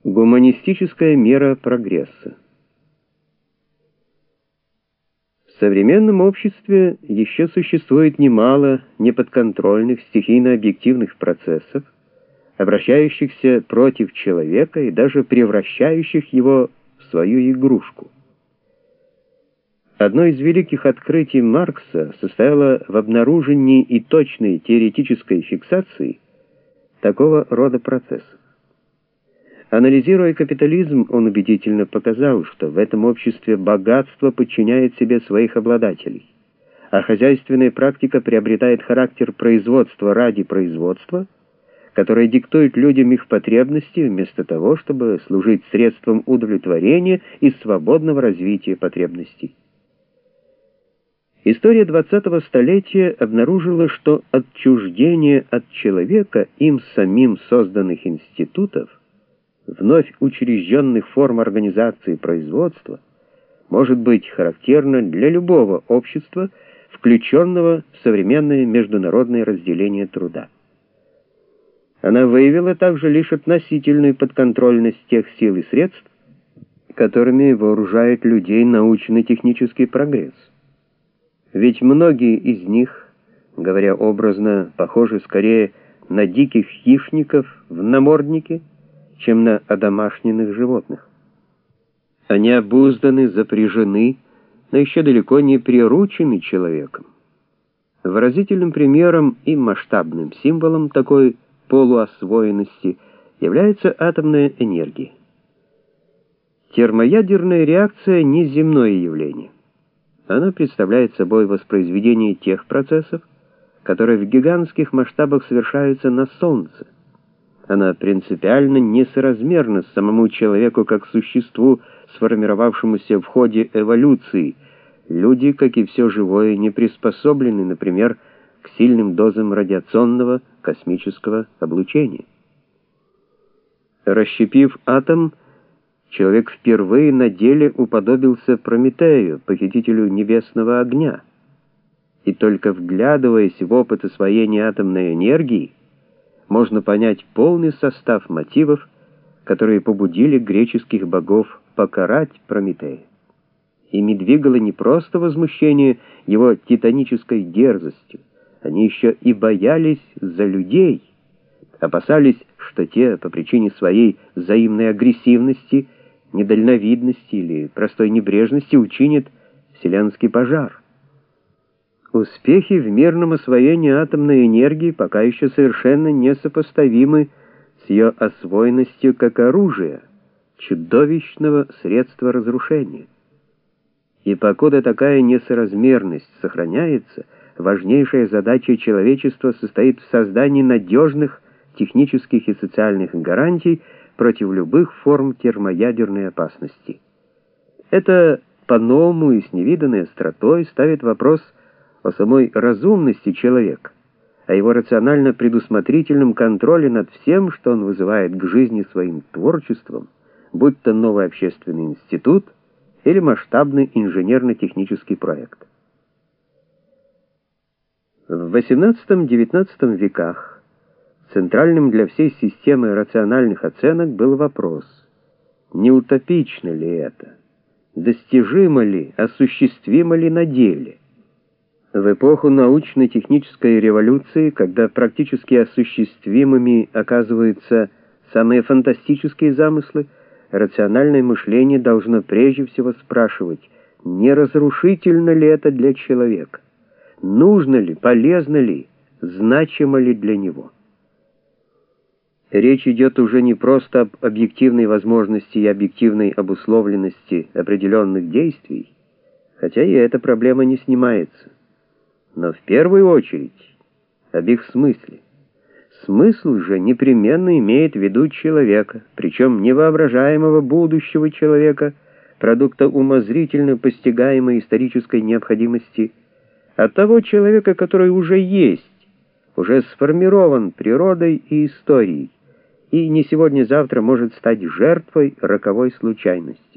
Гуманистическая мера прогресса. В современном обществе еще существует немало неподконтрольных стихийно-объективных процессов, обращающихся против человека и даже превращающих его в свою игрушку. Одно из великих открытий Маркса состояло в обнаружении и точной теоретической фиксации такого рода процессов. Анализируя капитализм, он убедительно показал, что в этом обществе богатство подчиняет себе своих обладателей, а хозяйственная практика приобретает характер производства ради производства, которое диктует людям их потребности вместо того, чтобы служить средством удовлетворения и свободного развития потребностей. История 20-го столетия обнаружила, что отчуждение от человека им самим созданных институтов, вновь учрежденных форм организации производства, может быть характерно для любого общества, включенного в современное международное разделение труда. Она выявила также лишь относительную подконтрольность тех сил и средств, которыми вооружает людей научно-технический прогресс. Ведь многие из них, говоря образно, похожи скорее на диких хищников в наморднике, чем на одомашненных животных. Они обузданы, запряжены, но еще далеко не приручены человеком. Выразительным примером и масштабным символом такой полуосвоенности является атомная энергия. Термоядерная реакция — не земное явление. Она представляет собой воспроизведение тех процессов, которые в гигантских масштабах совершаются на Солнце. Она принципиально несоразмерна самому человеку как существу, сформировавшемуся в ходе эволюции. Люди, как и все живое, не приспособлены, например, к сильным дозам радиационного космического облучения. Расщепив атом, человек впервые на деле уподобился Прометею, похитителю небесного огня. И только вглядываясь в опыт освоения атомной энергии, можно понять полный состав мотивов, которые побудили греческих богов покарать Прометея. Ими двигало не просто возмущение его титанической дерзостью, они еще и боялись за людей, опасались, что те по причине своей взаимной агрессивности, недальновидности или простой небрежности учинят вселенский пожар. Успехи в мирном освоении атомной энергии пока еще совершенно несопоставимы с ее освоенностью как оружия, чудовищного средства разрушения. И покуда такая несоразмерность сохраняется, важнейшая задача человечества состоит в создании надежных технических и социальных гарантий против любых форм термоядерной опасности. Это по-новому и с невиданной остротой ставит вопрос о самой разумности человека, о его рационально-предусмотрительном контроле над всем, что он вызывает к жизни своим творчеством, будь то новый общественный институт или масштабный инженерно-технический проект. В XVIII-XIX веках центральным для всей системы рациональных оценок был вопрос: не утопично ли это, достижимо ли, осуществимо ли на деле? В эпоху научно-технической революции, когда практически осуществимыми оказываются самые фантастические замыслы, рациональное мышление должно прежде всего спрашивать, не разрушительно ли это для человека, нужно ли, полезно ли, значимо ли для него. Речь идет уже не просто об объективной возможности и объективной обусловленности определенных действий, хотя и эта проблема не снимается, но в первую очередь об их смысле. Смысл же непременно имеет в виду человека, причем невоображаемого будущего человека, продукта умозрительно постигаемой исторической необходимости, а того человека, который уже есть, уже сформирован природой и историей, и не сегодня-завтра может стать жертвой роковой случайности.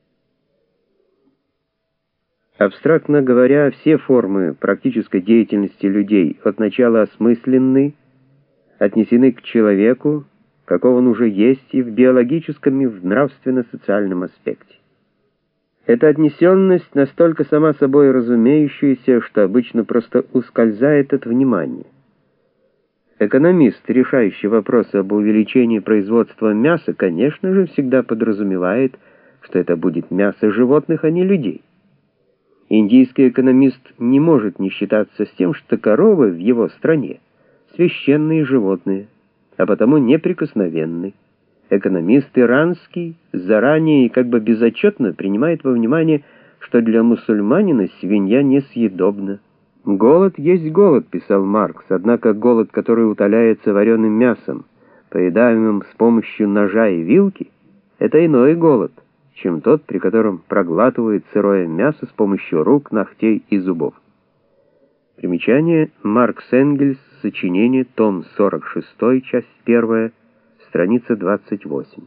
Абстрактно говоря, все формы практической деятельности людей от начала осмысленны, отнесены к человеку, каков он уже есть и в биологическом, и в нравственно-социальном аспекте. Эта отнесенность настолько сама собой разумеющаяся, что обычно просто ускользает от внимания. Экономист, решающий вопросы об увеличении производства мяса, конечно же, всегда подразумевает, что это будет мясо животных, а не людей. Индийский экономист не может не считаться с тем, что коровы в его стране священные животные, а потому неприкосновенны. Экономист иранский заранее и как бы безотчетно принимает во внимание, что для мусульманина свинья несъедобна. «Голод есть голод», — писал Маркс, однако голод, который утоляется вареным мясом, поедаемым с помощью ножа и вилки, это иной голод, чем тот, при котором проглатывает сырое мясо с помощью рук, ногтей и зубов. Примечание: Маркс Энгельс, сочинение, том 46, часть 1, страница 28.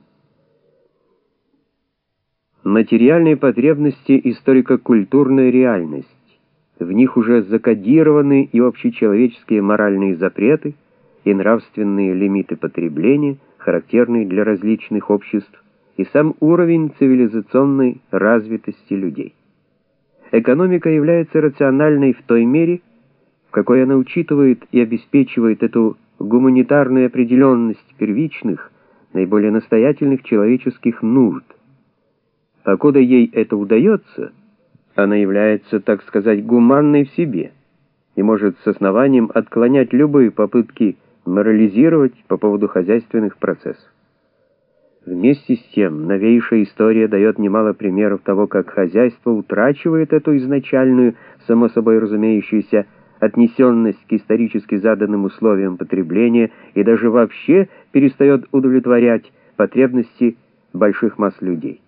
Материальные потребности — историко-культурная реальность. В них уже закодированы и общечеловеческие моральные запреты, и нравственные лимиты потребления, характерные для различных обществ, и сам уровень цивилизационной развитости людей. Экономика является рациональной в той мере, в какой она учитывает и обеспечивает эту гуманитарную определенность первичных, наиболее настоятельных человеческих нужд. Покуда ей это удается, она является, так сказать, гуманной в себе и может с основанием отклонять любые попытки морализировать по поводу хозяйственных процессов. Вместе с тем, новейшая история дает немало примеров того, как хозяйство утрачивает эту изначальную, само собой разумеющуюся, отнесенность к исторически заданным условиям потребления и даже вообще перестает удовлетворять потребности больших масс людей.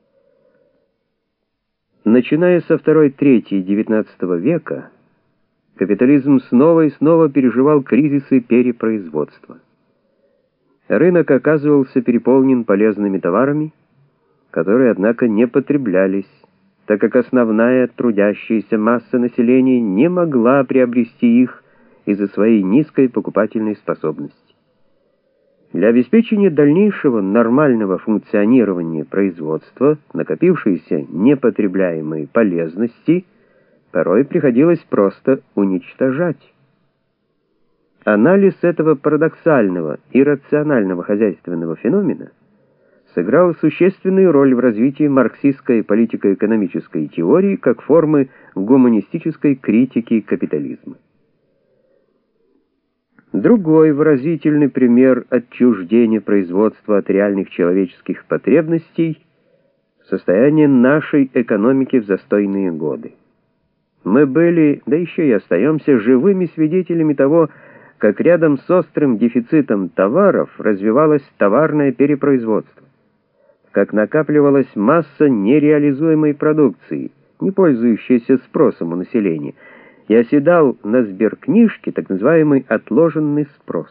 Начиная со второй трети XIX века, капитализм снова и снова переживал кризисы перепроизводства. Рынок оказывался переполнен полезными товарами, которые, однако, не потреблялись, так как основная трудящаяся масса населения не могла приобрести их из-за своей низкой покупательной способности. Для обеспечения дальнейшего нормального функционирования производства накопившиеся непотребляемые полезности порой приходилось просто уничтожать. Анализ этого парадоксального и рационального хозяйственного феномена сыграл существенную роль в развитии марксистской политико-экономической теории как формы гуманистической критики капитализма. Другой выразительный пример отчуждения производства от реальных человеческих потребностей — состояние нашей экономики в застойные годы. Мы были, да еще и остаемся, живыми свидетелями того, как рядом с острым дефицитом товаров развивалось товарное перепроизводство, как накапливалась масса нереализуемой продукции, не пользующейся спросом у населения, и оседал на сберкнижке так называемый отложенный спрос.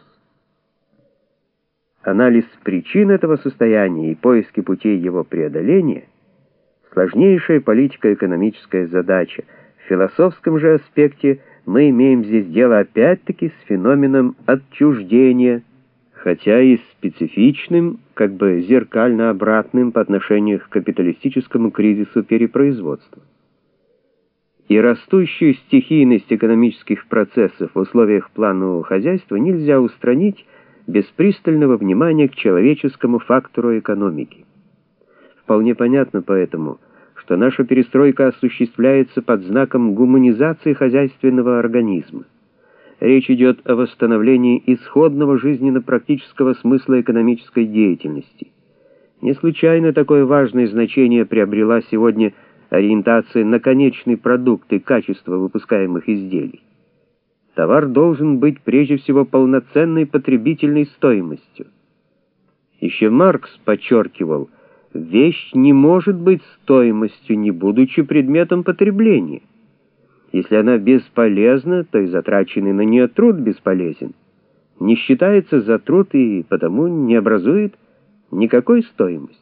Анализ причин этого состояния и поиски путей его преодоления — сложнейшая политико-экономическая задача. В философском же аспекте мы имеем здесь дело опять-таки с феноменом отчуждения, хотя и специфичным, как бы зеркально обратным по отношению к капиталистическому кризису перепроизводства. И растущую стихийность экономических процессов в условиях планового хозяйства нельзя устранить без пристального внимания к человеческому фактору экономики. Вполне понятно поэтому, что наша перестройка осуществляется под знаком гуманизации хозяйственного организма. Речь идет о восстановлении исходного жизненно-практического смысла экономической деятельности. Не случайно такое важное значение приобрела сегодня ориентация на конечный продукт и качество выпускаемых изделий. Товар должен быть прежде всего полноценной потребительной стоимостью. Еще Маркс подчеркивал, вещь не может быть стоимостью, не будучи предметом потребления. Если она бесполезна, то и затраченный на нее труд бесполезен, не считается за труд и потому не образует никакой стоимости.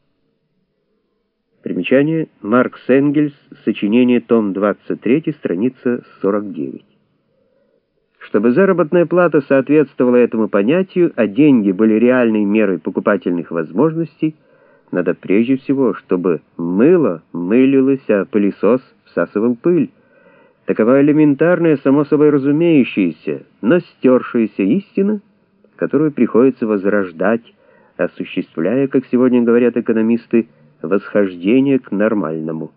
Примечание: Маркс Энгельс, сочинение, том 23, страница 49. Чтобы заработная плата соответствовала этому понятию, а деньги были реальной мерой покупательных возможностей, надо прежде всего, чтобы мыло мылилось, а пылесос всасывал пыль. Такова элементарная, само собой разумеющаяся, но стершаяся истина, которую приходится возрождать, осуществляя, как сегодня говорят экономисты, восхождение к нормальному.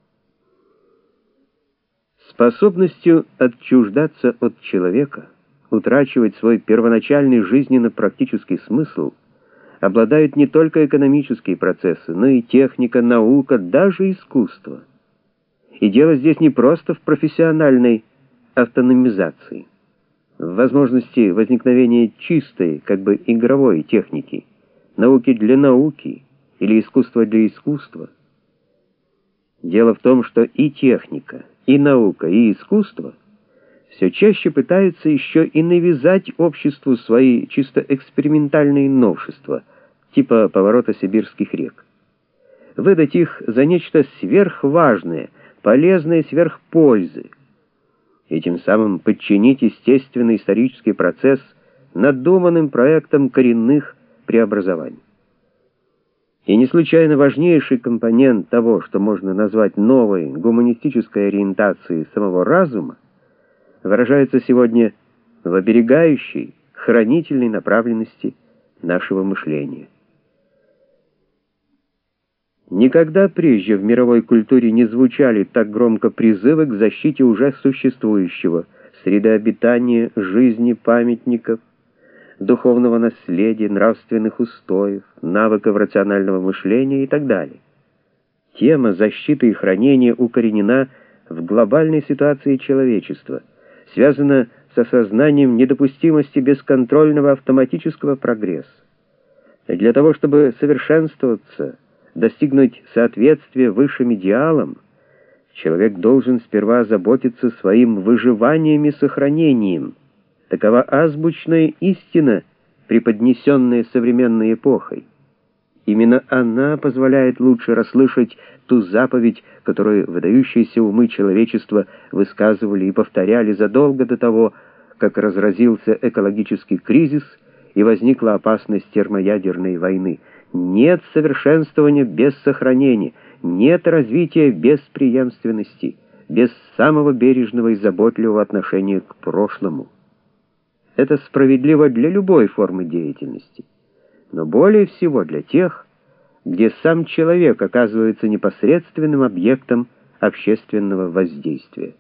Способностью отчуждаться от человека, утрачивать свой первоначальный жизненно-практический смысл обладают не только экономические процессы, но и техника, наука, даже искусство. И дело здесь не просто в профессиональной автономизации, в возможности возникновения чистой, как бы игровой техники, науки для науки или искусства для искусства. Дело в том, что и техника, и наука, и искусство все чаще пытаются еще и навязать обществу свои чисто экспериментальные новшества, типа поворота сибирских рек. Выдать их за нечто сверхважное, полезное сверх пользы, и тем самым подчинить естественный исторический процесс надуманным проектам коренных преобразований. И не случайно важнейший компонент того, что можно назвать новой гуманистической ориентацией самого разума, выражается сегодня в оберегающей, хранительной направленности нашего мышления. Никогда прежде в мировой культуре не звучали так громко призывы к защите уже существующего, среды обитания, жизни, памятников, духовного наследия, нравственных устоев, навыков рационального мышления и так далее. Тема защиты и хранения укоренена в глобальной ситуации человечества, связана с осознанием недопустимости бесконтрольного автоматического прогресса. И для того, чтобы совершенствоваться, достигнуть соответствия высшим идеалам, человек должен сперва заботиться своим выживанием и сохранением. Такова азбучная истина, преподнесенная современной эпохой. Именно она позволяет лучше расслышать ту заповедь, которую выдающиеся умы человечества высказывали и повторяли задолго до того, как разразился экологический кризис и возникла опасность термоядерной войны. Нет совершенствования без сохранения, нет развития без преемственности, без самого бережного и заботливого отношения к прошлому. Это справедливо для любой формы деятельности, но более всего для тех, где сам человек оказывается непосредственным объектом общественного воздействия.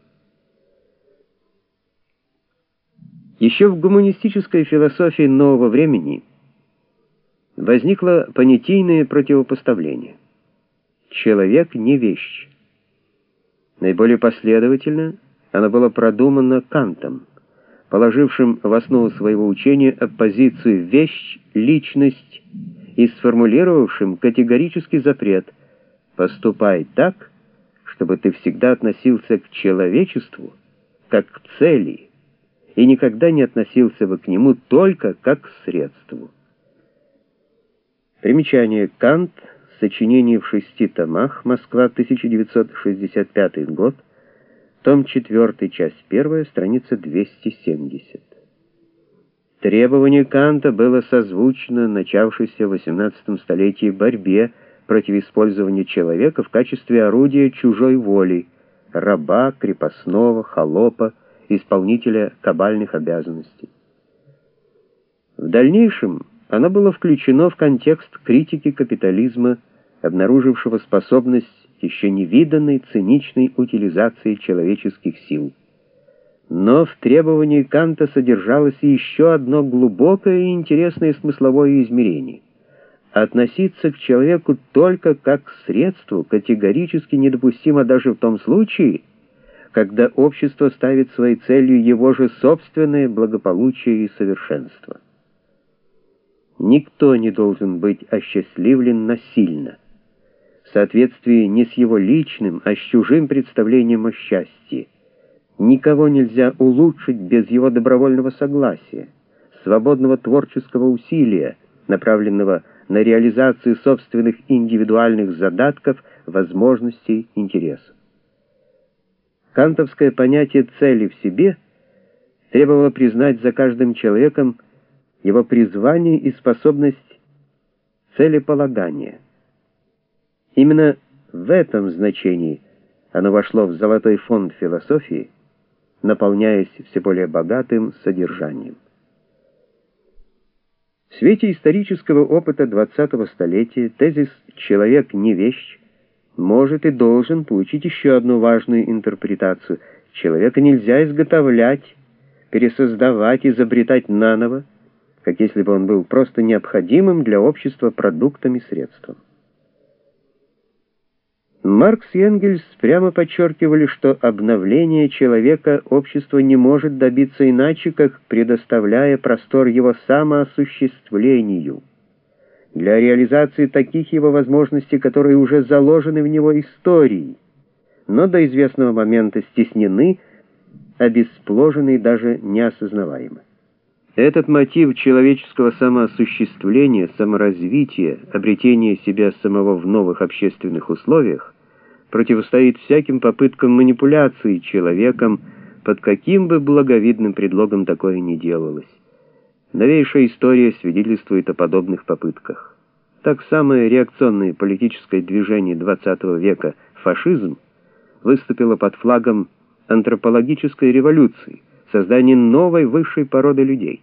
Еще в гуманистической философии нового времени возникло понятийное противопоставление. Человек не вещь. Наиболее последовательно оно было продумано Кантом, положившим в основу своего учения оппозицию вещь-личность и сформулировавшим категорический запрет «поступай так, чтобы ты всегда относился к человечеству как к цели и никогда не относился бы к нему только как к средству». Примечание. Кант. Сочинение в 6 томах. Москва, 1965 год. Том 4, часть 1, страница 270. Требование Канта было созвучно начавшейся в XVIII столетии борьбе против использования человека в качестве орудия чужой воли, раба, крепостного, холопа, исполнителя кабальных обязанностей. В дальнейшем оно было включено в контекст критики капитализма, обнаружившего способность еще невиданной циничной утилизации человеческих сил. Но в требовании Канта содержалось еще одно глубокое и интересное смысловое измерение. Относиться к человеку только как к средству категорически недопустимо даже в том случае, когда общество ставит своей целью его же собственное благополучие и совершенство. Никто не должен быть осчастливлен насильно, в соответствии не с его личным, а с чужим представлением о счастье. Никого нельзя улучшить без его добровольного согласия, свободного творческого усилия, направленного на реализацию собственных индивидуальных задатков, возможностей, интересов. Кантовское понятие цели в себе требовало признать за каждым человеком его призвание и способность целеполагания. Именно в этом значении оно вошло в золотой фонд философии, наполняясь все более богатым содержанием. В свете исторического опыта 20-го столетия тезис «человек не вещь» может и должен получить еще одну важную интерпретацию. Человека нельзя изготовлять, пересоздавать, изобретать наново, как если бы он был просто необходимым для общества продуктом и средством. Маркс и Энгельс прямо подчеркивали, что обновление человека общество не может добиться иначе, как предоставляя простор его самоосуществлению, для реализации таких его возможностей, которые уже заложены в него историей, но до известного момента стеснены, обесположены и даже неосознаваемы. Этот мотив человеческого самоосуществления, саморазвития, обретения себя самого в новых общественных условиях противостоит всяким попыткам манипуляции человеком, под каким бы благовидным предлогом такое ни делалось. Новейшая история свидетельствует о подобных попытках. Так самое реакционное политическое движение XX века, фашизм, выступило под флагом антропологической революции, создания новой высшей породы людей.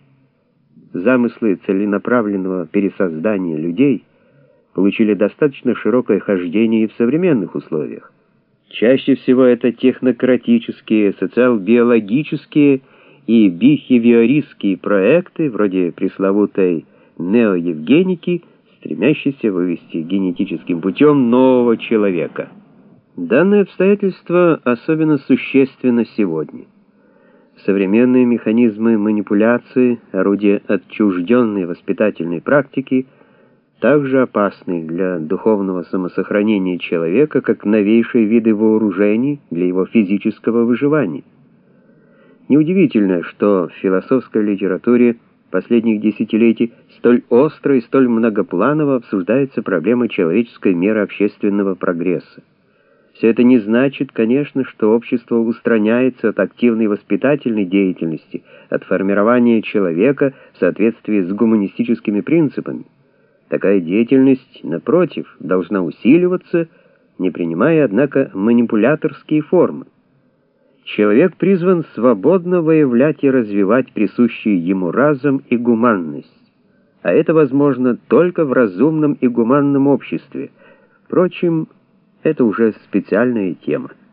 Замыслы целенаправленного пересоздания людей получили достаточно широкое хождение и в современных условиях. Чаще всего это технократические, социал-биологические и бихевиористские проекты, вроде пресловутой неоевгеники, стремящиеся вывести генетическим путем нового человека. Данное обстоятельство особенно существенно сегодня. Современные механизмы манипуляции, орудия отчужденной воспитательной практики, также опасны для духовного самосохранения человека, как новейшие виды вооружений для его физического выживания. Неудивительно, что в философской литературе последних десятилетий столь остро и столь многопланово обсуждается проблема человеческой меры общественного прогресса. Все это не значит, конечно, что общество устраняется от активной воспитательной деятельности, от формирования человека в соответствии с гуманистическими принципами. Такая деятельность, напротив, должна усиливаться, не принимая, однако, манипуляторские формы. Человек призван свободно выявлять и развивать присущие ему разум и гуманность, а это возможно только в разумном и гуманном обществе. Впрочем, это уже специальная тема.